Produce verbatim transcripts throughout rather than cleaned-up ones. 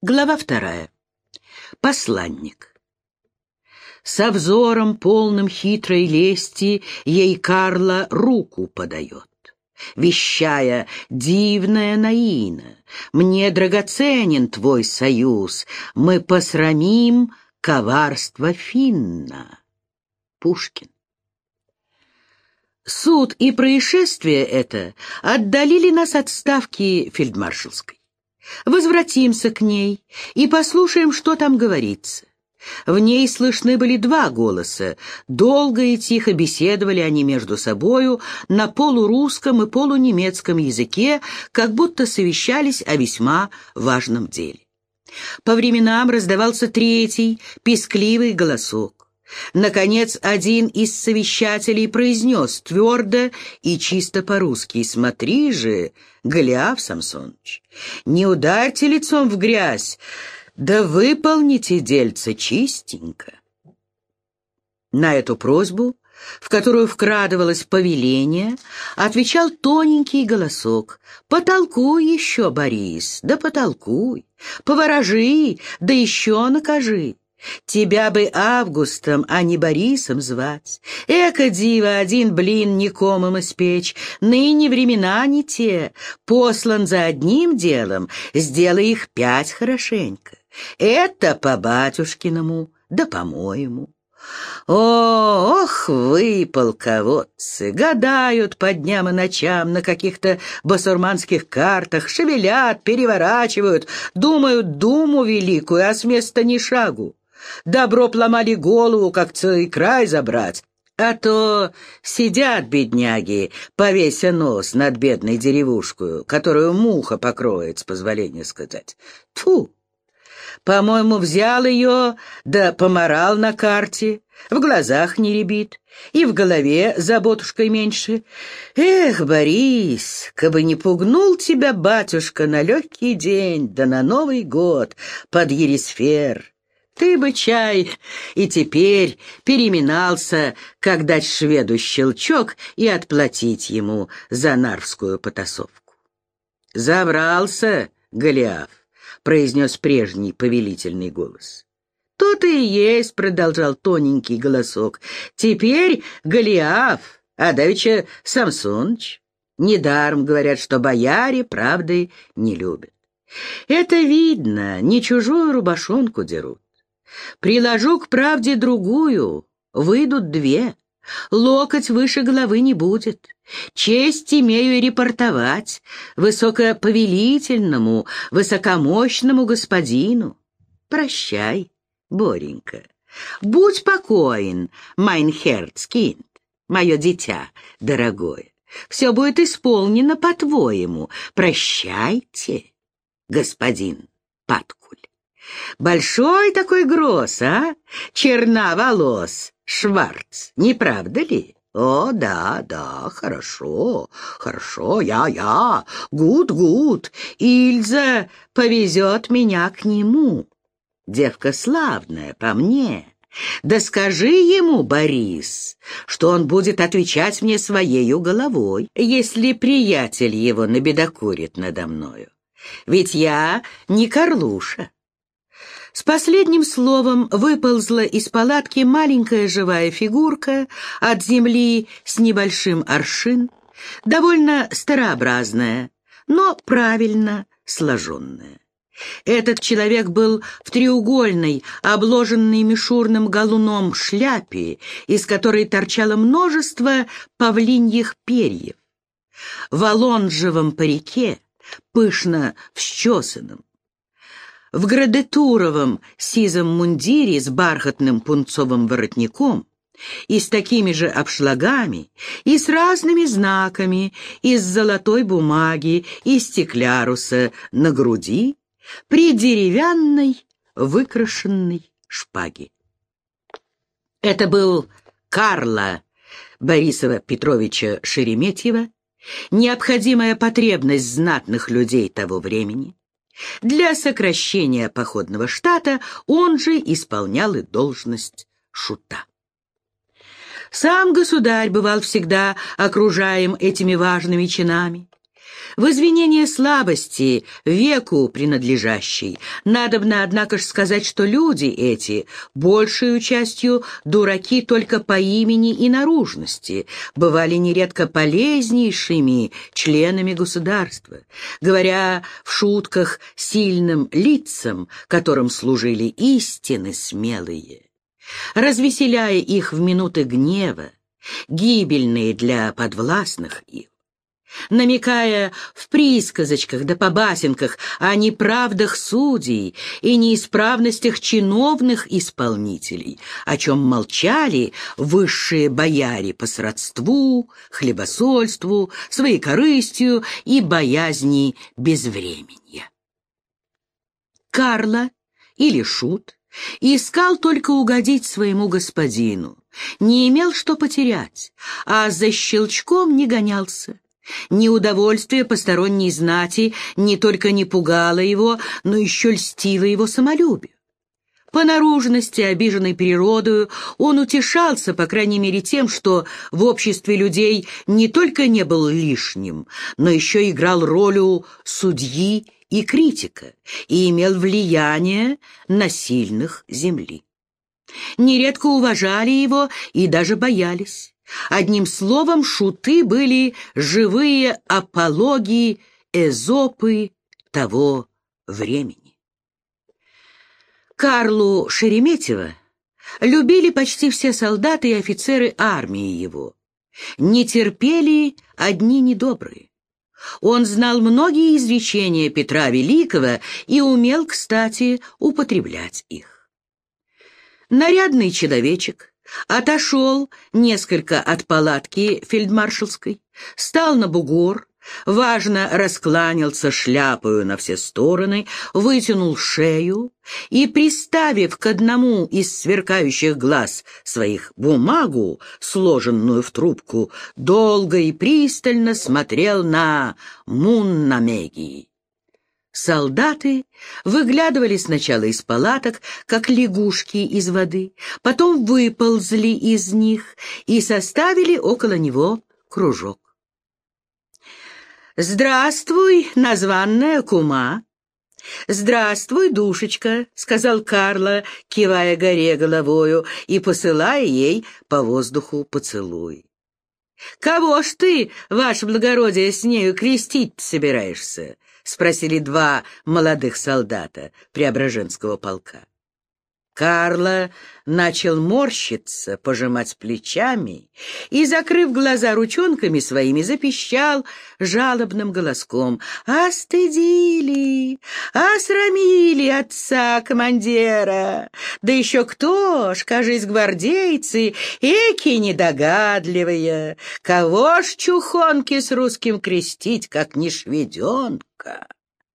Глава вторая. Посланник. Со взором, полным хитрой лести, ей Карла руку подает, вещая: «Дивная Наина, мне драгоценен твой союз, мы посрамим коварство Финна». Пушкин. Суд и происшествие это отдалили нас от ставки фельдмаршалской. Возвратимся к ней и послушаем, что там говорится. В ней слышны были два голоса. Долго и тихо беседовали они между собою на полурусском и полунемецком языке, как будто совещались о весьма важном деле. По временам раздавался третий, пискливый голосок. Наконец, один из совещателей произнес твердо и чисто по-русски: «Смотри же, Голиаф Самсоныч, не ударьте лицом в грязь, да выполните дельце чистенько». На эту просьбу, в которую вкрадывалось повеление, отвечал тоненький голосок: «Потолкуй еще, Борис, да потолкуй, поворожи, да еще накажи. Тебя бы Августом, а не Борисом звать. Эка, диво, один блин никомым испечь. Ныне времена не те. Послан за одним делом, сделай их пять хорошенько. Это по батюшкиному, да по-моему. О, ох вы, полководцы, гадают по дням и ночам на каких-то басурманских картах, шевелят, переворачивают, думают думу великую, а с места ни шагу. Добро пломали голову, как целый край забрать, а то сидят бедняги, повеся нос над бедной деревушкою, которую муха покроет, с позволения сказать. Тьфу! По-моему, взял ее, да поморал на карте, в глазах не рябит, и в голове заботушкой меньше. Эх, Борис, кабы не пугнул тебя батюшка на легкий день, да на Новый год под Ересфер, ты бы, чай, и теперь переминался, как дать шведу щелчок и отплатить ему за нарвскую потасовку. «Забрался, Голиаф», — произнес прежний повелительный голос. «То-то и есть», — продолжал тоненький голосок. «Теперь Голиаф, а давеча Самсоныч. Недаром говорят, что бояре правды не любят. Это видно, не чужую рубашонку дерут. Приложу к правде другую, выйдут две. Локоть выше головы не будет. Честь имею репортовать высокоповелительному, высокомощному господину. Прощай, Боренька. Будь покоен, майн Херцкинд, мое дитя дорогое. Все будет исполнено по-твоему. Прощайте, господин Паткуль. Большой такой гроз, а? Черна волос, Шварц, не правда ли? О, да, да, хорошо, хорошо, я-я, гуд-гуд. Ильза повезет меня к нему. Девка славная, по мне. Да скажи ему, Борис, что он будет отвечать мне своею головой, если приятель его набедокурит надо мною. Ведь я не Карлуша». С последним словом выползла из палатки маленькая живая фигурка от земли с небольшим аршин, довольно старообразная, но правильно сложенная. Этот человек был в треугольной, обложенной мишурным галуном шляпе, из которой торчало множество павлиньих перьев, в алонжевом парике, пышно всчесанном, в градетуровом сизом мундире с бархатным пунцовым воротником и с такими же обшлагами, и с разными знаками из золотой бумаги и стекляруса на груди при деревянной выкрашенной шпаге. Это был Карла Борисова Петровича Шереметьева, необходимая потребность знатных людей того времени. Для сокращения походного штата он же исполнял и должность шута. Сам государь бывал всегда окружаем этими важными чинами. В извинение слабости, веку принадлежащей, надобно, однако ж, сказать, что люди эти, большую частью дураки только по имени и наружности, бывали нередко полезнейшими членами государства, говоря в шутках сильным лицам, которым служили истины смелые, развеселяя их в минуты гнева, гибельные для подвластных их, намекая в присказочках да побасенках о неправдах судей и неисправностях чиновных исполнителей, о чем молчали высшие бояре по сродству, хлебосольству, своекорыстию и боязни безвременья. Карло, или Шут, искал только угодить своему господину, не имел что потерять, а за щелчком не гонялся. Неудовольствие посторонней знати не только не пугало его, но еще льстило его самолюбию. По наружности, обиженной природою, он утешался, по крайней мере, тем, что в обществе людей не только не был лишним, но еще играл роль судьи и критика и имел влияние на сильных земли. Нередко уважали его и даже боялись. Одним словом, шуты были живые апологии Эзопы того времени. Карлу Шереметьева любили почти все солдаты и офицеры армии его. Не терпели одни недобрые. Он знал многие изречения Петра Великого и умел, кстати, употреблять их. Нарядный человечек отошел несколько от палатки фельдмаршалской, стал на бугор, важно раскланялся шляпою на все стороны, вытянул шею и, приставив к одному из сверкающих глаз своих бумагу, сложенную в трубку, долго и пристально смотрел на Муннамеги. Солдаты выглядывали сначала из палаток, как лягушки из воды, потом выползли из них и составили около него кружок. «Здравствуй, названная кума!» «Здравствуй, душечка!» — сказал Карло, кивая горе головою и посылая ей по воздуху поцелуй. «Кого ж ты, ваше благородие, с нею крестить собираешься?» — спросили два молодых солдата Преображенского полка. Карло начал морщиться, пожимать плечами и, закрыв глаза ручонками своими, запищал жалобным голоском: «Остыдили, осрамили отца командира! Да еще кто ж, кажись, гвардейцы, эки недогадливые! Кого ж чухонки с русским крестить, как не шведенка?»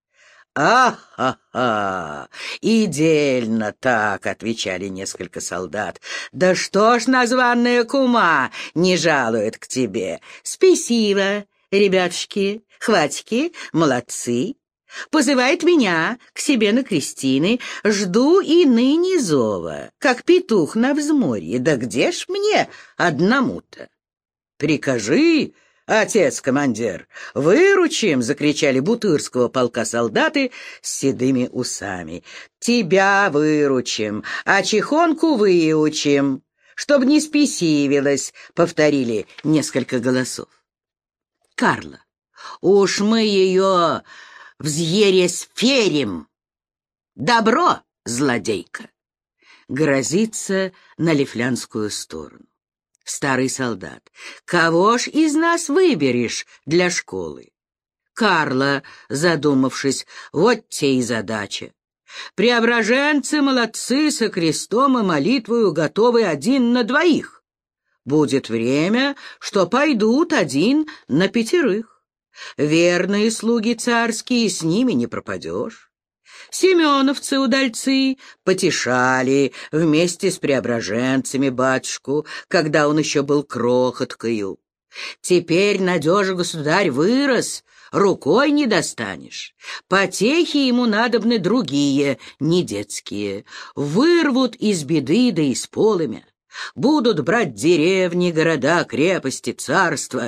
«А-ха-ха! Идельно так!» — отвечали несколько солдат. «Да что ж названная кума не жалует к тебе? Спасибо, ребятушки, хватики, молодцы. Позывает меня к себе на крестины, жду и ныне зова, как петух на взморье. Да где ж мне одному-то?» «Прикажи, отец-командир, выручим!» — закричали Бутырского полка солдаты с седыми усами. «Тебя выручим, а чехонку выучим, чтоб не спесивилась!» — повторили несколько голосов. «Карло, уж мы ее взъересферим! Добро, злодейка!» Грозится на лифлянскую сторону. Старый солдат: «Кого ж из нас выберешь для школы?» Карло, задумавшись: «Вот те и задача. Преображенцы молодцы, со крестом и молитвою готовы один на двоих. Будет время, что пойдут один на пятерых. Верные слуги царские, с ними не пропадешь». Семеновцы-удальцы потешали вместе с преображенцами батюшку, когда он еще был крохоткою. Теперь надежа государь вырос, рукой не достанешь. Потехи ему надобны другие, не детские. Вырвут из беды да из полымя. Будут брать деревни, города, крепости, царства.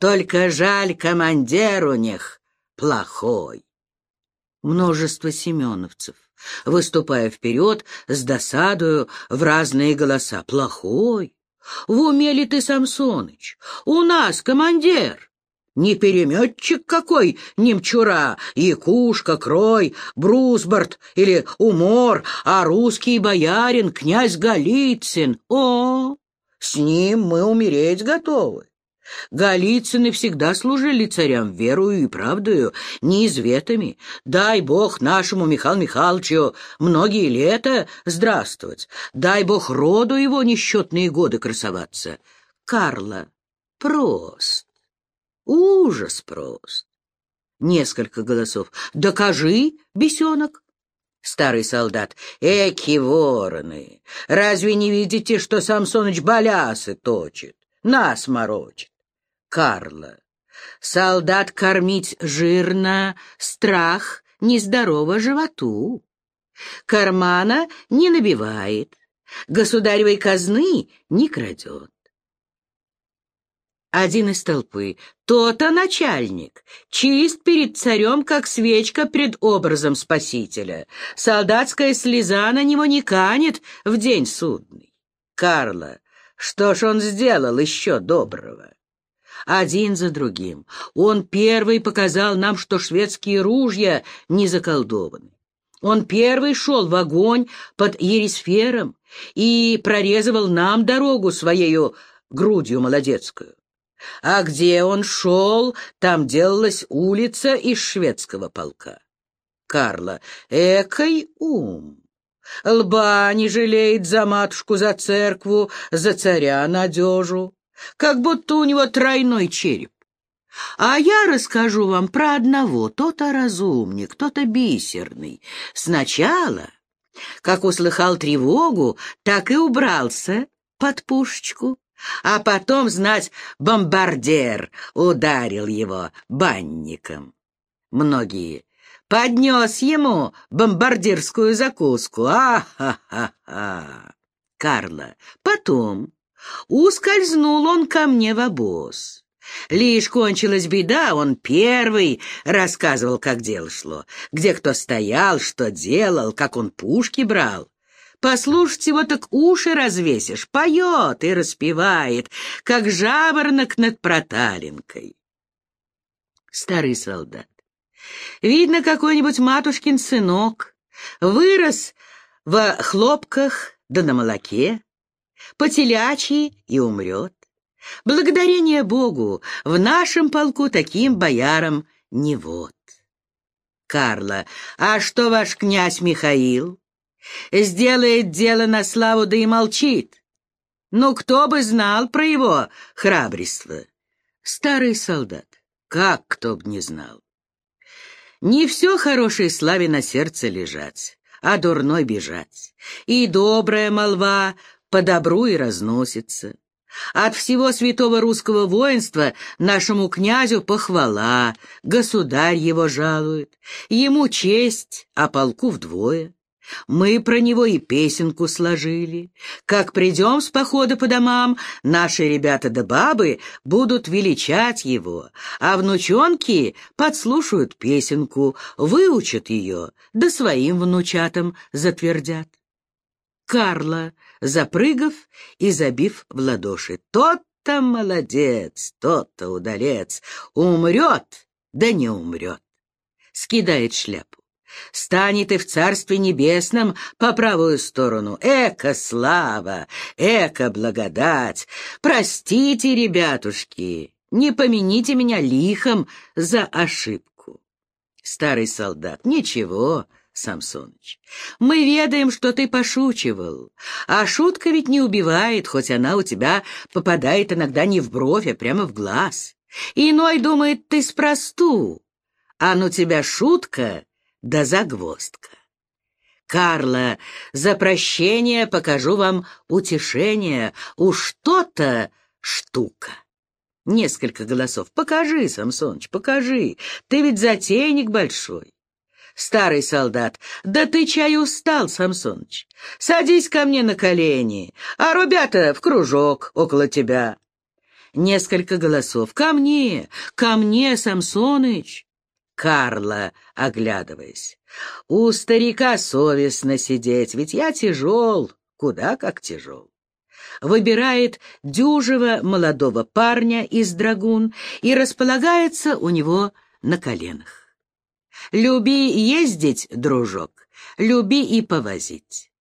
Только жаль, командир у них плохой. Множество семеновцев, выступая вперед с досадою в разные голоса. Плохой? В уме ли ты, Самсоныч? У нас командир. Не переметчик какой, немчура, Якушка, Крой, Брусбард или Умор, а русский боярин, князь Голицын. О, с ним мы умереть готовы. Голицыны всегда служили царям верою и правдою, неизветами. Дай Бог нашему Михаилу Михайловичу многие лета здравствовать. Дай Бог роду его несчетные годы красоваться. Карла, прост. Ужас прост. Несколько голосов. Докажи, бесенок. Старый солдат. Эки вороны! Разве не видите, что Самсоныч балясы точит? Нас морочит. Карла. Солдат кормить жирно, страх нездорово животу. Кармана не набивает, государевой казны не крадет. Один из толпы. То-то начальник. Чист перед царем, как свечка пред образом Спасителя. Солдатская слеза на него не канет в день судный. Карла. Что ж он сделал еще доброго? Один за другим. Он первый показал нам, что шведские ружья не заколдованы. Он первый шел в огонь под Ересфером и прорезывал нам дорогу своею грудью молодецкую. А где он шел, там делалась улица из шведского полка. Карла. Экой ум. Лба не жалеет за матушку, за церкву, за царя надежу. Как будто у него тройной череп. А я расскажу вам про одного, то-то разумник, то-то бисерный. Сначала, как услыхал тревогу, так и убрался под пушечку. А потом, знать, бомбардир ударил его банником. Многие. Поднес ему бомбардирскую закуску. А-ха-ха-ха. Карла. Потом ускользнул он ко мне в обоз. Лишь кончилась беда, он первый рассказывал, как дело шло, где кто стоял, что делал, как он пушки брал. Послушать его, так уши развесишь, поет и распевает, как жаворонок над проталинкой. Старый солдат. Видно, какой-нибудь матушкин сынок вырос во хлопках да на молоке, по-телячьи и умрет. Благодарение Богу, в нашем полку таким боярам не вот. Карла. А что ваш князь Михаил? Сделает дело на славу, да и молчит. Ну, кто бы знал про его храбрство? Старый солдат. Как кто б не знал? Не все хорошей славе на сердце лежать, а дурной бежать. И добрая молва по добру и разносится. От всего святого русского воинства нашему князю похвала, государь его жалует, ему честь, а полку вдвое. Мы про него и песенку сложили. Как придем с похода по домам, наши ребята да бабы будут величать его, а внучонки подслушают песенку, выучат ее, да своим внучатам затвердят. Карла, запрыгав и забив в ладоши. Тот-то молодец, тот-то удалец, умрет, да не умрет. Скидает шляпу. Станет и в Царстве Небесном по правую сторону. Эка слава, эка благодать! Простите, ребятушки, не помяните меня лихом за ошибку. Старый солдат. Ничего, Самсоныч, мы ведаем, что ты пошучивал, а шутка ведь не убивает, хоть она у тебя попадает иногда не в бровь, а прямо в глаз. Иной думает, ты спросту, а ну тебя шутка да загвоздка. Карла, за прощение покажу вам утешение, уж то-то штука. Несколько голосов. Покажи, Самсоныч, покажи, ты ведь затейник большой. Старый солдат. Да ты чай устал, Самсоныч. Садись ко мне на колени, а ребята в кружок около тебя. Несколько голосов. «Ко мне! Ко мне, Самсоныч!» Карла, оглядываясь. «У старика совестно сидеть, ведь я тяжел, куда как тяжел». Выбирает дюжего молодого парня из драгун и располагается у него на коленах. «Люби ездить, дружок, люби и повозить».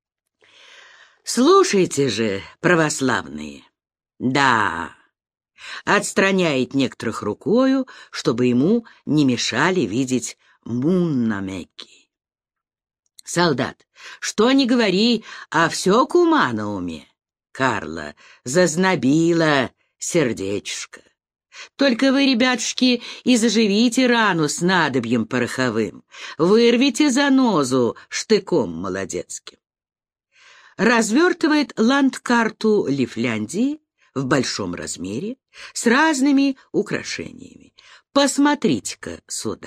Слушайте же, православные. Да, отстраняет некоторых рукою, чтобы ему не мешали видеть муннамеки. Солдат, что ни говори, а все кума на уме. Карла, зазнобила сердечко. Только вы, ребятушки, и заживите рану с надобьем пороховым, вырвите занозу штыком молодецким. Развертывает ландкарту Лифляндии в большом размере с разными украшениями. Посмотрите-ка сюда.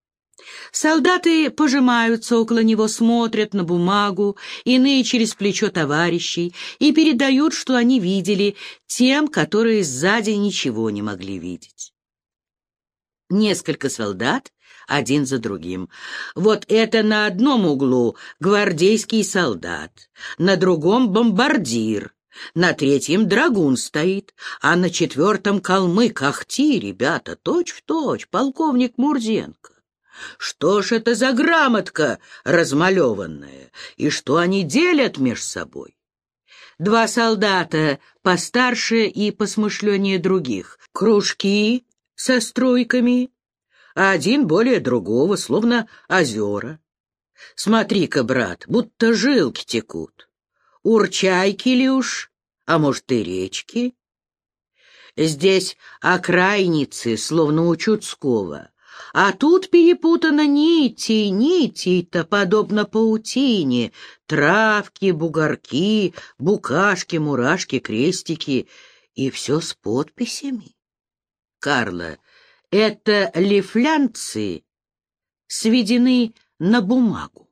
Солдаты пожимаются около него, смотрят на бумагу, иные через плечо товарищей, и передают, что они видели, тем, которые сзади ничего не могли видеть. Несколько солдат, один за другим. Вот это на одном углу гвардейский солдат, на другом бомбардир, на третьем драгун стоит, а на четвертом калмык. Ахти, ребята, точь-в-точь, полковник Мурзенко. Что ж это за грамотка размалеванная, и что они делят меж собой? Два солдата постарше и посмышленнее других, кружки со струйками, а один более другого, словно озера. Смотри-ка, брат, будто жилки текут. Урчайки ли уж, а может и речки? Здесь окрайницы, словно у Чудского, а тут перепутано нити, нити-то, подобно паутине, травки, бугорки, букашки, мурашки, крестики, и все с подписями. Карла, это лифлянцы сведены на бумагу.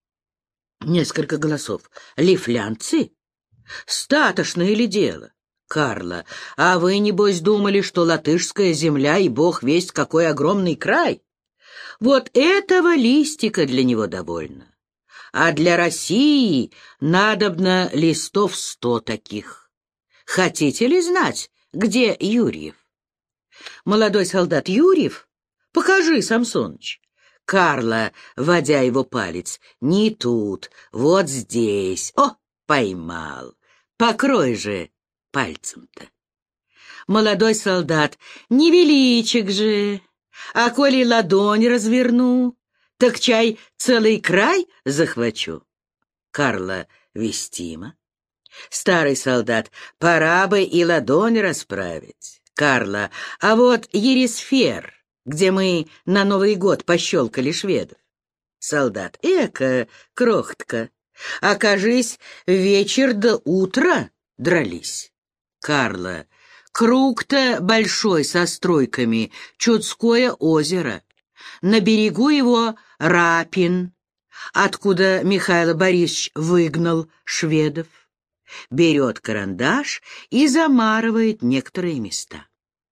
Несколько голосов. Лифлянцы? Статошное ли дело? Карла, а вы, небось, думали, что латышская земля и бог весть какой огромный край? Вот этого листика для него довольно. А для России надобно листов сто таких. Хотите ли знать, где Юрьев? Молодой солдат: Юрьев? Покажи, Самсоныч. Карла, водя его палец: не тут, вот здесь. О, поймал. Покрой же пальцем-то. Молодой солдат: невеличек же, а коли ладонь разверну, так чай целый край захвачу. Карла: вестимо. Старый солдат: пора бы и ладонь расправить. Карла: а вот Ересфер, где мы на Новый год пощелкали шведов. Солдат: эка, крохотка, окажись, вечер до утра дрались. Карла: круг-то большой со стройками, Чудское озеро. На берегу его Рапин, откуда Михаил Борисович выгнал шведов. Берет карандаш и замарывает некоторые места.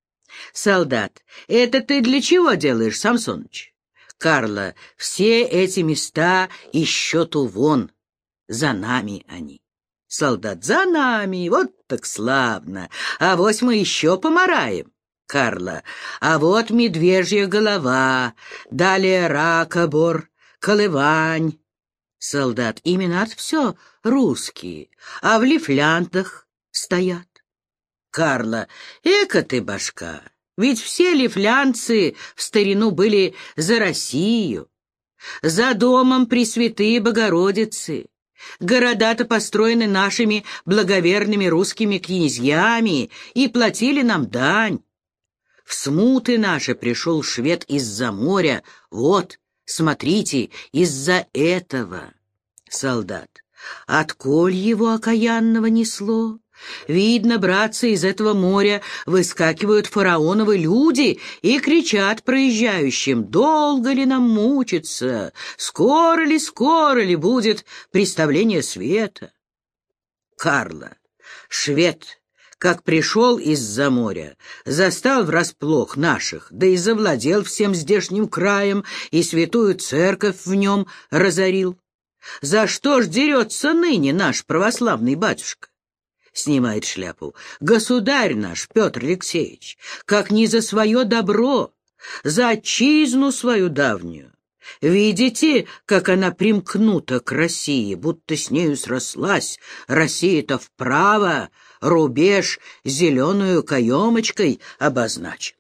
Солдат: это ты для чего делаешь, Самсоныч? Карла: все эти места из счету вон, за нами они. Солдат: за нами, вот так славно, авось мы еще помараем. Карла: а вот медвежья голова, далее ракобор, колывань. Солдат: имена-то все русские, а в лифляндах стоят. Карла: эка ты башка, ведь все лифлянцы в старину были за Россию, за домом Пресвятые Богородицы. Города-то построены нашими благоверными русскими князьями и платили нам дань. В смуты наши пришел швед из-за моря, вот, смотрите, из-за этого. Солдат: отколь его окаянного несло? Видно, братцы, из этого моря выскакивают фараоновы люди и кричат проезжающим: долго ли нам мучиться? Скоро ли, скоро ли будет представление света? Карла: швед, как пришел из-за моря, застал врасплох наших, да и завладел всем здешним краем, и святую церковь в нем разорил. За что ж дерется ныне наш православный батюшка? Снимает шляпу. Государь наш, Петр Алексеевич, как не за свое добро, за отчизну свою давнюю. Видите, как она примкнута к России, будто с нею срослась. Россия-то вправо, рубеж зеленую каемочкой обозначен.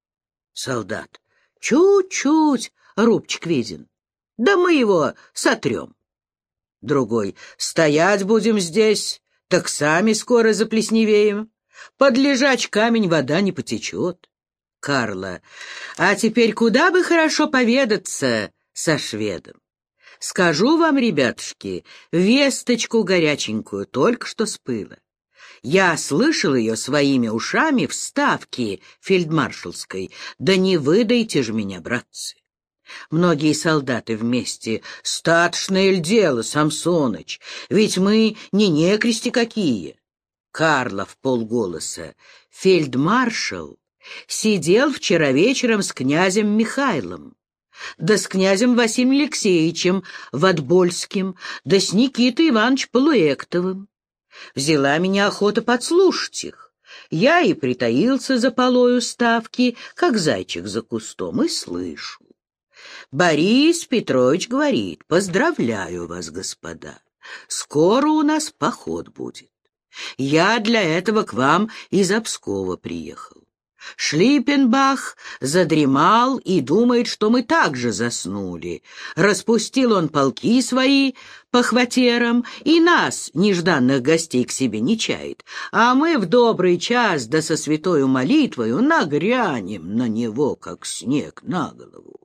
Солдат. Чуть-чуть рубчик виден. Да мы его сотрем. Другой. Стоять будем здесь, так сами скоро заплесневеем. Под лежач камень вода не потечет. Карла. А теперь куда бы хорошо поведаться со шведом? Скажу вам, ребятушки, весточку горяченькую только что сплыла. Я слышал ее своими ушами в ставке фельдмаршалской. Да не выдайте же меня, братцы. Многие солдаты вместе. Статшное ль дело, Самсоныч, ведь мы не некрести какие. Карла в полголоса. Фельдмаршал сидел вчера вечером с князем Михайлом, да с князем Василием Алексеевичем Ватбольским, да с Никитой Ивановичем Полуэктовым. Взяла меня охота подслушать их. Я и притаился за полою ставки, как зайчик за кустом, и слышу. Борис Петрович говорит: «Поздравляю вас, господа, скоро у нас поход будет. Я для этого к вам из Пскова приехал. Шлиппенбах задремал и думает, что мы также заснули. Распустил он полки свои по хватерам и нас, нежданных гостей, к себе не чает. А мы в добрый час да со святою молитвою нагрянем на него, как снег на голову».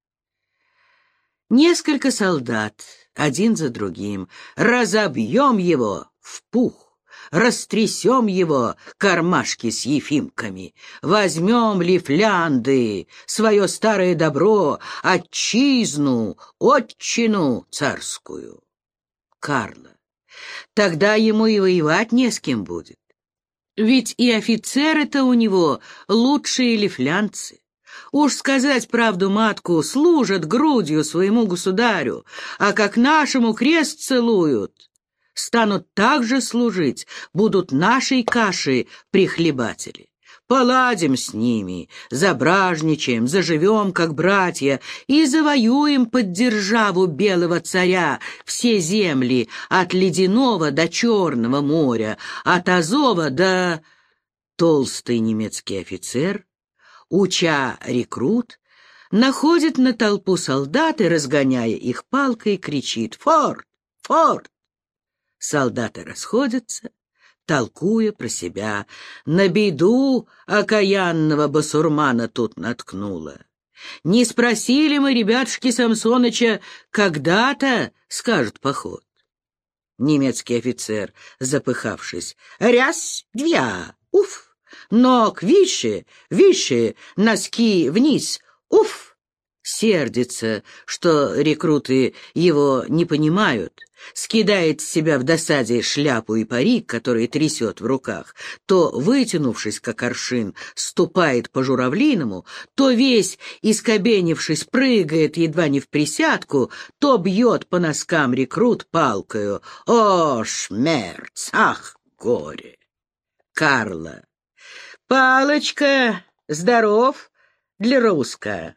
Несколько солдат, один за другим, разобьем его в пух. Растрясем его кармашки с ефимками, возьмем лифлянды, свое старое добро, отчизну, отчину царскую. Карла. Тогда ему и воевать не с кем будет. Ведь и офицеры-то у него лучшие лифлянцы. Уж сказать правду матку, служат грудью своему государю, а как нашему крест целуют, станут также служить, будут нашей каши прихлебатели. Поладим с ними, забражничаем, заживем, как братья, и завоюем под державу белого царя все земли от Ледяного до Черного моря, от Азова до... Толстый немецкий офицер, уча рекрут, находит на толпу солдат и, разгоняя их палкой, кричит: «Форт! Форт!» Солдаты расходятся, толкуя про себя. На беду окаянного басурмана тут наткнула. Не спросили мы, ребятушки Самсоныча, когда-то скажет поход. Немецкий офицер, запыхавшись: «Рясь, двя, уф! Ног выше, выше, носки вниз, уф!» Сердится, что рекруты его не понимают, скидает с себя в досаде шляпу и парик, который трясет в руках, то, вытянувшись как аршин, ступает по журавлиному, то весь, искобенившись, прыгает едва не в присядку, то бьет по носкам рекрут палкою. О, шмерц! Ах, горе! Карла. Палочка, здоров для руска.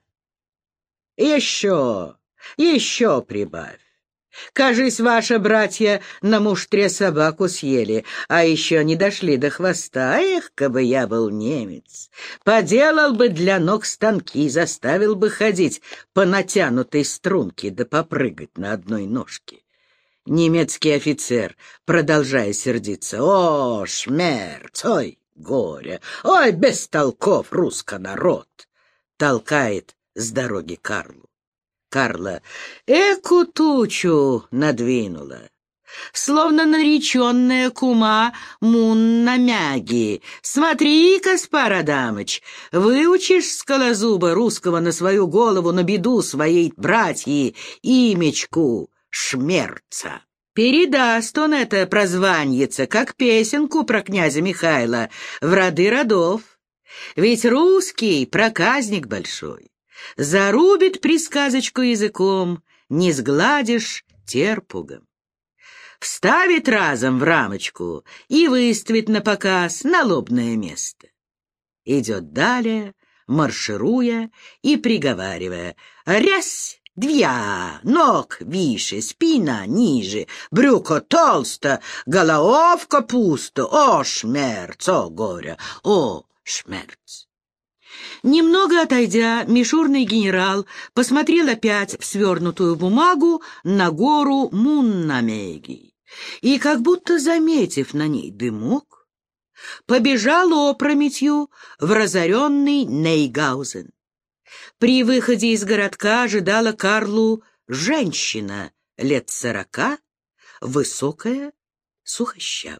Еще, еще прибавь. Кажись, ваши братья на муштре собаку съели, а еще не дошли до хвоста. Эх, кабы я был немец, поделал бы для ног станки, заставил бы ходить по натянутой струнке да попрыгать на одной ножке. Немецкий офицер, продолжая сердиться: «О, шмерц, ой, горе, ой, бестолков русско народ!» толкает с дороги Карлу. Карла эку тучу надвинула, словно нареченная кума Мунна-Мяги. Смотри, Каспар Адамыч, выучишь скалозуба русского на свою голову на беду своей братьи имечку Шмерца. Передаст он это прозваньице, как песенку про князя Михайла, в роды родов. Ведь русский проказник большой. Зарубит присказочку языком, не сгладишь терпугом. Вставит разом в рамочку и выставит на показ на лобное место. Идет далее, маршируя и приговаривая: «Рясь! Двя, ног выше, спина ниже, брюко толсто, головка пусто, о, шмерц, о, горе, о, шмерц». Немного отойдя, мишурный генерал посмотрел опять в свернутую бумагу на гору Муннамеги и, как будто заметив на ней дымок, побежал опрометью в разоренный Нейгаузен. При выходе из городка ожидала Карлу женщина лет сорока, высокая, сухощавая.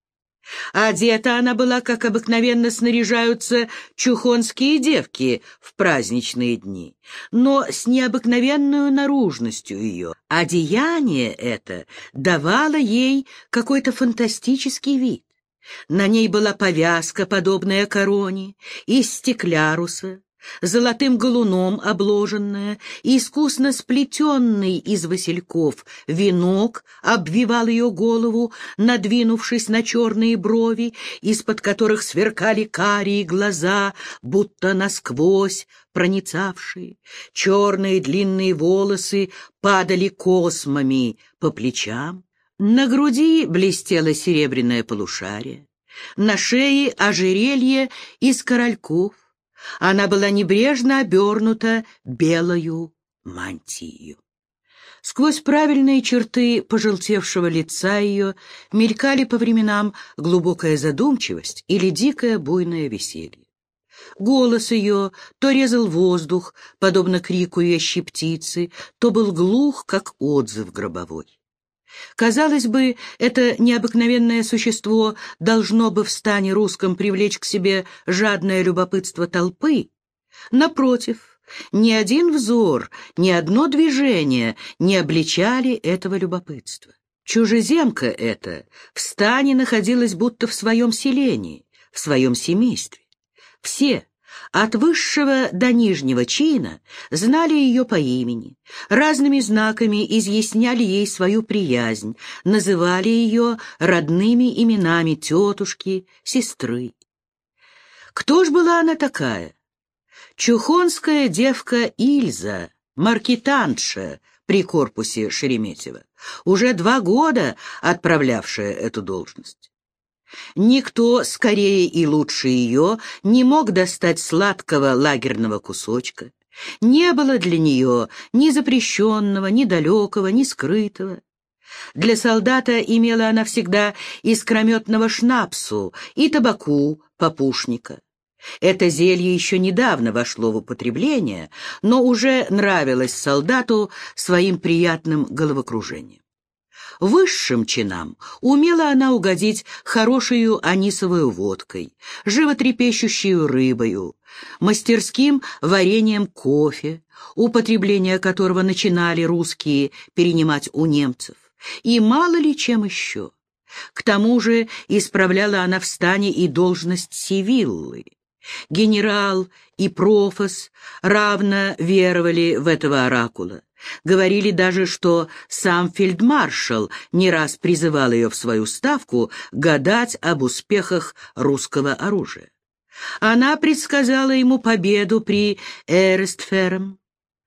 Одета она была, как обыкновенно снаряжаются чухонские девки в праздничные дни, но с необыкновенной наружностью ее. Одеяние это давало ей какой-то фантастический вид. На ней была повязка, подобная короне, из стекляруса, золотым галуном обложенная, искусно сплетенный из васильков венок обвивал ее голову, надвинувшись на черные брови, из-под которых сверкали карие глаза, будто насквозь проницавшие. Черные длинные волосы падали космами по плечам. На груди блестело серебряное полушарие, на шее ожерелье из корольков. Она была небрежно обернута белою мантией. Сквозь правильные черты пожелтевшего лица ее мелькали по временам глубокая задумчивость или дикое буйное веселье. Голос ее то резал воздух, подобно крику ящей птицы, то был глух, как отзыв гробовой. Казалось бы, это необыкновенное существо должно бы в стане русском привлечь к себе жадное любопытство толпы. Напротив, ни один взор, ни одно движение не обличали этого любопытства. Чужеземка эта в стане находилась будто в своем селении, в своем семействе. Все, от высшего до нижнего чина, знали ее по имени, разными знаками изъясняли ей свою приязнь, называли ее родными именами тетушки, сестры. Кто ж была она такая? Чухонская девка Ильза, маркетантша при корпусе Шереметьева, уже два года отправлявшая эту должность. Никто скорее и лучше ее не мог достать сладкого лагерного кусочка. Не было для нее ни запрещенного, ни далекого, ни скрытого. Для солдата имела она всегда искрометного шнапсу и табаку попушника. Это зелье еще недавно вошло в употребление, но уже нравилось солдату своим приятным головокружением. Высшим чинам умела она угодить хорошею анисовую водкой, животрепещущую рыбою, мастерским вареньем кофе, употребление которого начинали русские перенимать у немцев, и мало ли чем еще. К тому же исправляла она в стане и должность сивиллы. Генерал и профос равно веровали в этого оракула. Говорили даже, что сам фельдмаршал не раз призывал ее в свою ставку гадать об успехах русского оружия. Она предсказала ему победу при Эрестферм.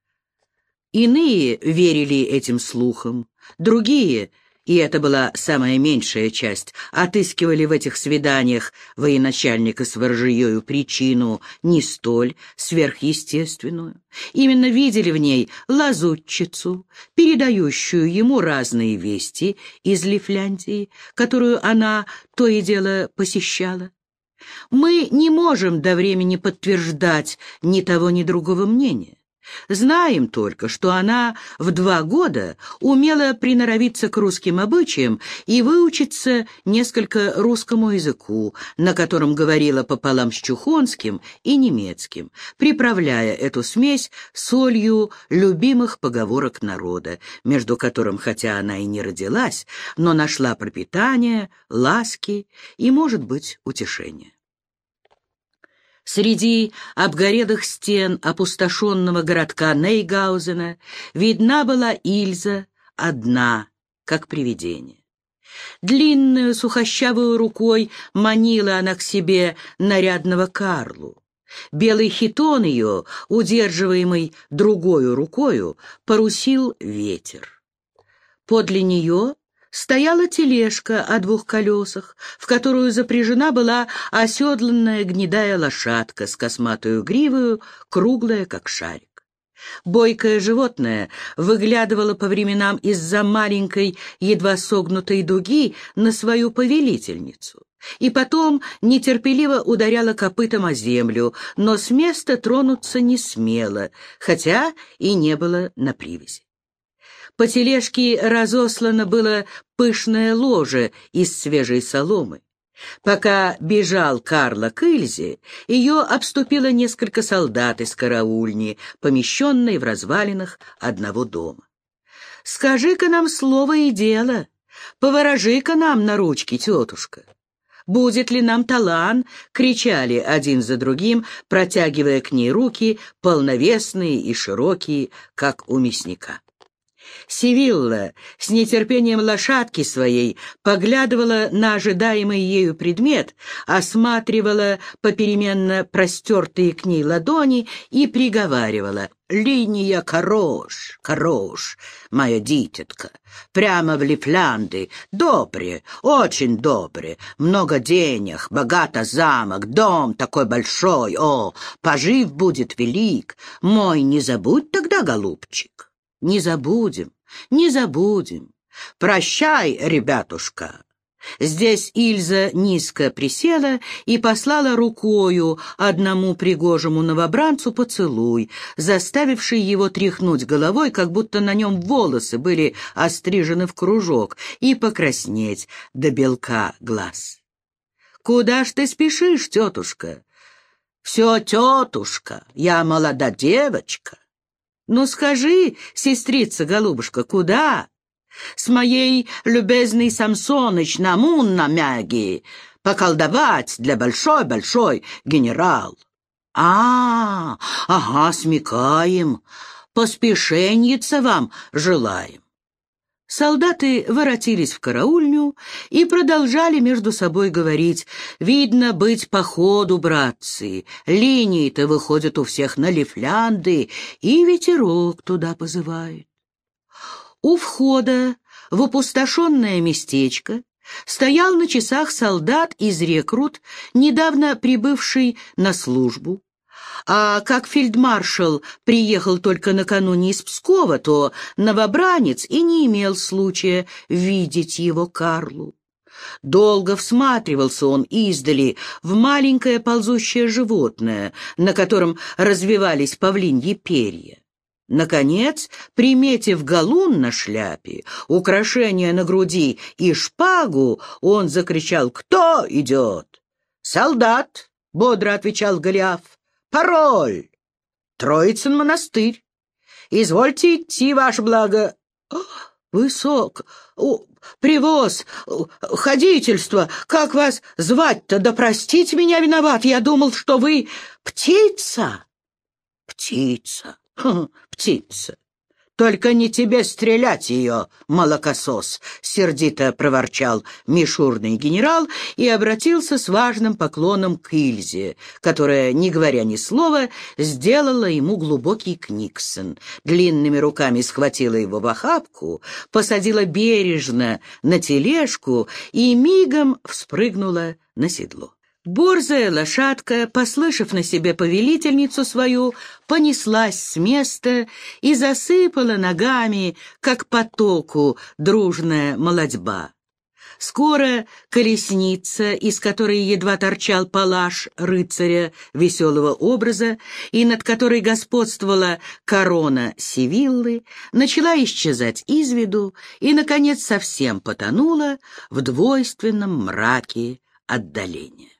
Иные верили этим слухам, другие, и это была самая меньшая часть, отыскивали в этих свиданиях военачальника с ворожьею причину не столь сверхъестественную. Именно видели в ней лазутчицу, передающую ему разные вести из Лифляндии, которую она то и дело посещала. Мы не можем до времени подтверждать ни того, ни другого мнения. Знаем только, что она в два года умела приноровиться к русским обычаям и выучиться несколько русскому языку, на котором говорила пополам с чухонским и немецким, приправляя эту смесь солью любимых поговорок народа, между которым, хотя она и не родилась, но нашла пропитание, ласки и, может быть, утешение. Среди обгорелых стен опустошенного городка Нейгаузена видна была Ильза одна, как привидение. Длинную сухощавую рукой манила она к себе нарядного Карлу. Белый хитон ее, удерживаемый другою рукою, парусил ветер. Подле нее стояла тележка о двух колесах, в которую запряжена была оседланная гнедая лошадка с косматою гривою, круглая, как шарик. Бойкое животное выглядывало по временам из-за маленькой, едва согнутой дуги на свою повелительницу, и потом нетерпеливо ударяло копытом о землю, но с места тронуться не смело, хотя и не было на привязи. По тележке разослано было пышное ложе из свежей соломы. Пока бежал Карло к Ильзе, ее обступило несколько солдат из караульни, помещенной в развалинах одного дома. «Скажи-ка нам слово и дело, поворожи-ка нам на ручки, тетушка. Будет ли нам талант?» — кричали один за другим, протягивая к ней руки, полновесные и широкие, как у мясника. Севилла с нетерпением лошадки своей поглядывала на ожидаемый ею предмет, осматривала попеременно простертые к ней ладони и приговаривала: «Линия хорош, хорош, моя дитятка, прямо в Лифлянды, добре, очень добре, много денег, богато замок, дом такой большой, о, пожив будет велик, мой не забудь тогда, голубчик». «Не забудем, не забудем. Прощай, ребятушка». Здесь Ильза низко присела и послала рукою одному пригожему новобранцу поцелуй, заставивший его тряхнуть головой, как будто на нем волосы были острижены в кружок, и покраснеть до белка глаз. «Куда ж ты спешишь, тетушка?» «Все, тетушка, я молода девочка». «Ну скажи, сестрица-голубушка, куда?» «С моей любезной Самсоныч на мун мяги поколдовать для большой-большой генерал». «А, ага, смекаем, поспешеньица вам желаем». Солдаты воротились в караульню и продолжали между собой говорить: «Видно, быть по ходу, братцы, линии-то выходят у всех на Лифлянды, и ветерок туда позывает». У входа в опустошенное местечко стоял на часах солдат из рекрут, недавно прибывший на службу. А как фельдмаршал приехал только накануне из Пскова, то новобранец и не имел случая видеть его Карлу. Долго всматривался он издали в маленькое ползущее животное, на котором развивались павлиньи перья. Наконец, приметив галун на шляпе, украшение на груди и шпагу, он закричал: «Кто идет?» «Солдат», — бодро отвечал Голиаф. «Пароль! Троицын монастырь. Извольте идти, ваше благо». «Высок, привоз, ходительство, как вас звать-то? Да простите меня, виноват, я думал, что вы птица». «Птица, хм, птица. Только не тебе стрелять ее, молокосос», — сердито проворчал мишурный генерал и обратился с важным поклоном к Ильзе, которая, не говоря ни слова, сделала ему глубокий книксон, длинными руками схватила его в охапку, посадила бережно на тележку и мигом вспрыгнула на седло. Борзая лошадка, послышав на себе повелительницу свою, понеслась с места и засыпала ногами, как потоку, дружная молодьба. Скоро колесница, из которой едва торчал палаш рыцаря веселого образа и над которой господствовала корона Севиллы, начала исчезать из виду и, наконец, совсем потонула в двойственном мраке отдаления.